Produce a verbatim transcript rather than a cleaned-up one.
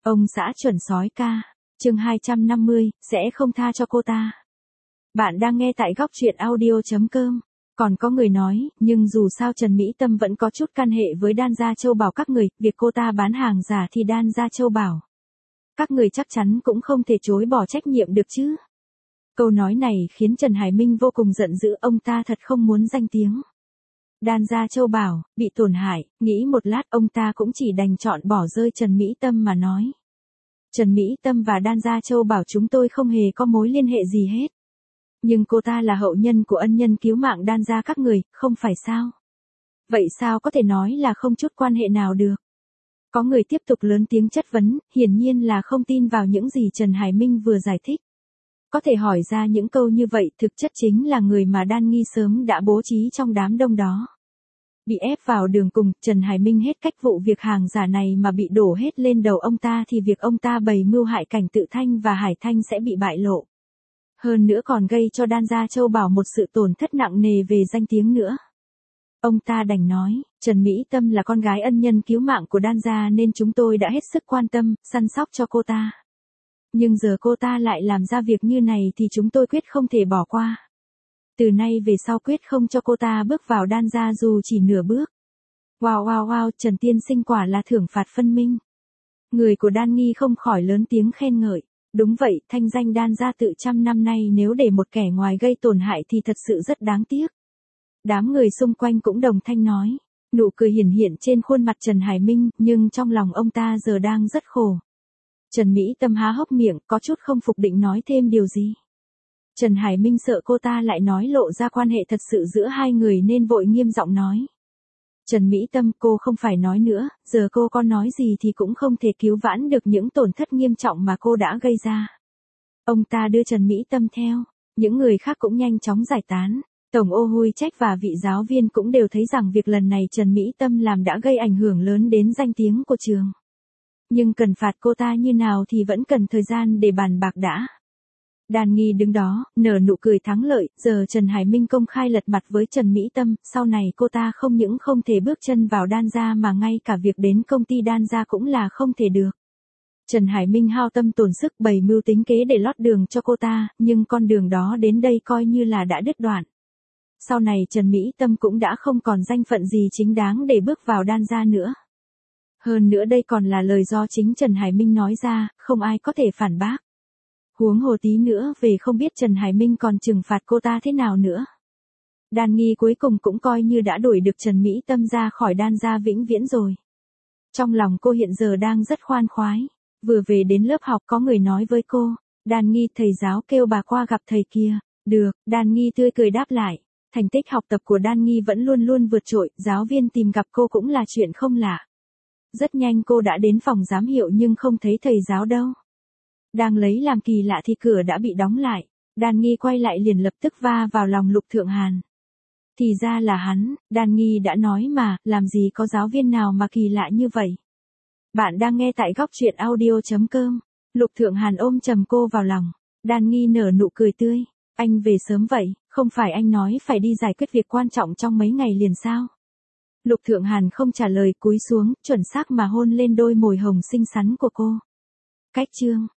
Ông xã chuẩn sói ca. Chương hai trăm năm mươi, sẽ không tha cho cô ta. Bạn đang nghe tại góc truyện audio.com. Còn có người nói, nhưng dù sao Trần Mỹ Tâm vẫn có chút can hệ với Đan Gia Châu bảo các người, việc cô ta bán hàng giả thì Đan Gia Châu bảo. Các người chắc chắn cũng không thể chối bỏ trách nhiệm được chứ. Câu nói này khiến Trần Hải Minh vô cùng giận dữ, ông ta thật không muốn danh tiếng. Đan Gia Châu bảo, bị tổn hại, nghĩ một lát ông ta cũng chỉ đành chọn bỏ rơi Trần Mỹ Tâm mà nói. Trần Mỹ Tâm và Đan Gia Châu bảo chúng tôi không hề có mối liên hệ gì hết. Nhưng cô ta là hậu nhân của ân nhân cứu mạng Đan Gia các người, không phải sao? Vậy sao có thể nói là không chút quan hệ nào được? Có người tiếp tục lớn tiếng chất vấn, hiển nhiên là không tin vào những gì Trần Hải Minh vừa giải thích. Có thể hỏi ra những câu như vậy thực chất chính là người mà Đan Nghi sớm đã bố trí trong đám đông đó. Bị ép vào đường cùng, Trần Hải Minh hết cách vụ việc hàng giả này mà bị đổ hết lên đầu ông ta thì việc ông ta bày mưu hại Cảnh Tự Thanh và Hải Thanh sẽ bị bại lộ. Hơn nữa còn gây cho Đan Gia Châu bảo một sự tổn thất nặng nề về danh tiếng nữa. Ông ta đành nói, Trần Mỹ Tâm là con gái ân nhân cứu mạng của Đan Gia nên chúng tôi đã hết sức quan tâm, săn sóc cho cô ta. Nhưng giờ cô ta lại làm ra việc như này thì chúng tôi quyết không thể bỏ qua. Từ nay về sau quyết không cho cô ta bước vào Đan Gia dù chỉ nửa bước. Wow wow wow, Trần Tiên Sinh quả là thưởng phạt phân minh. Người của Đan Nghi không khỏi lớn tiếng khen ngợi. Đúng vậy, thanh danh Đan Gia tự trăm năm nay nếu để một kẻ ngoài gây tổn hại thì thật sự rất đáng tiếc. Đám người xung quanh cũng đồng thanh nói. Nụ cười hiển hiện trên khuôn mặt Trần Hải Minh, nhưng trong lòng ông ta giờ đang rất khổ. Trần Mỹ Tâm há hốc miệng, có chút không phục định nói thêm điều gì. Trần Hải Minh sợ cô ta lại nói lộ ra quan hệ thật sự giữa hai người nên vội nghiêm giọng nói. Trần Mỹ Tâm, cô không phải nói nữa, giờ cô có nói gì thì cũng không thể cứu vãn được những tổn thất nghiêm trọng mà cô đã gây ra. Ông ta đưa Trần Mỹ Tâm theo, những người khác cũng nhanh chóng giải tán. Tổng ô Huy Trách và vị giáo viên cũng đều thấy rằng việc lần này Trần Mỹ Tâm làm đã gây ảnh hưởng lớn đến danh tiếng của trường. Nhưng cần phạt cô ta như nào thì vẫn cần thời gian để bàn bạc đã. Đan Nghi đứng đó, nở nụ cười thắng lợi, giờ Trần Hải Minh công khai lật mặt với Trần Mỹ Tâm, sau này cô ta không những không thể bước chân vào Đan Gia mà ngay cả việc đến công ty Đan Gia cũng là không thể được. Trần Hải Minh hao tâm tổn sức bày mưu tính kế để lót đường cho cô ta, nhưng con đường đó đến đây coi như là đã đứt đoạn. Sau này Trần Mỹ Tâm cũng đã không còn danh phận gì chính đáng để bước vào Đan Gia nữa. Hơn nữa đây còn là lời do chính Trần Hải Minh nói ra, không ai có thể phản bác. Huống hồ tí nữa về không biết Trần Hải Minh còn trừng phạt cô ta thế nào nữa. Đan Nghi cuối cùng cũng coi như đã đuổi được Trần Mỹ Tâm ra khỏi Đan Gia vĩnh viễn rồi. Trong lòng cô hiện giờ đang rất khoan khoái. Vừa về đến lớp học có người nói với cô, Đan Nghi thầy giáo kêu bà qua gặp thầy kia. Được, Đan Nghi tươi cười đáp lại. Thành tích học tập của Đan Nghi vẫn luôn luôn vượt trội, giáo viên tìm gặp cô cũng là chuyện không lạ. Rất nhanh cô đã đến phòng giám hiệu nhưng không thấy thầy giáo đâu. Đang lấy làm kỳ lạ thì cửa đã bị đóng lại. Đan Nghi quay lại liền lập tức va vào lòng Lục Thượng Hàn. Thì ra là hắn, Đan Nghi đã nói mà, làm gì có giáo viên nào mà kỳ lạ như vậy. Bạn đang nghe tại góc truyện audio.com. Lục Thượng Hàn ôm chầm cô vào lòng. Đan Nghi nở nụ cười tươi. Anh về sớm vậy, không phải anh nói phải đi giải quyết việc quan trọng trong mấy ngày liền sao? Lục Thượng Hàn không trả lời, cúi xuống, chuẩn xác mà hôn lên đôi môi hồng xinh xắn của cô. Cách chương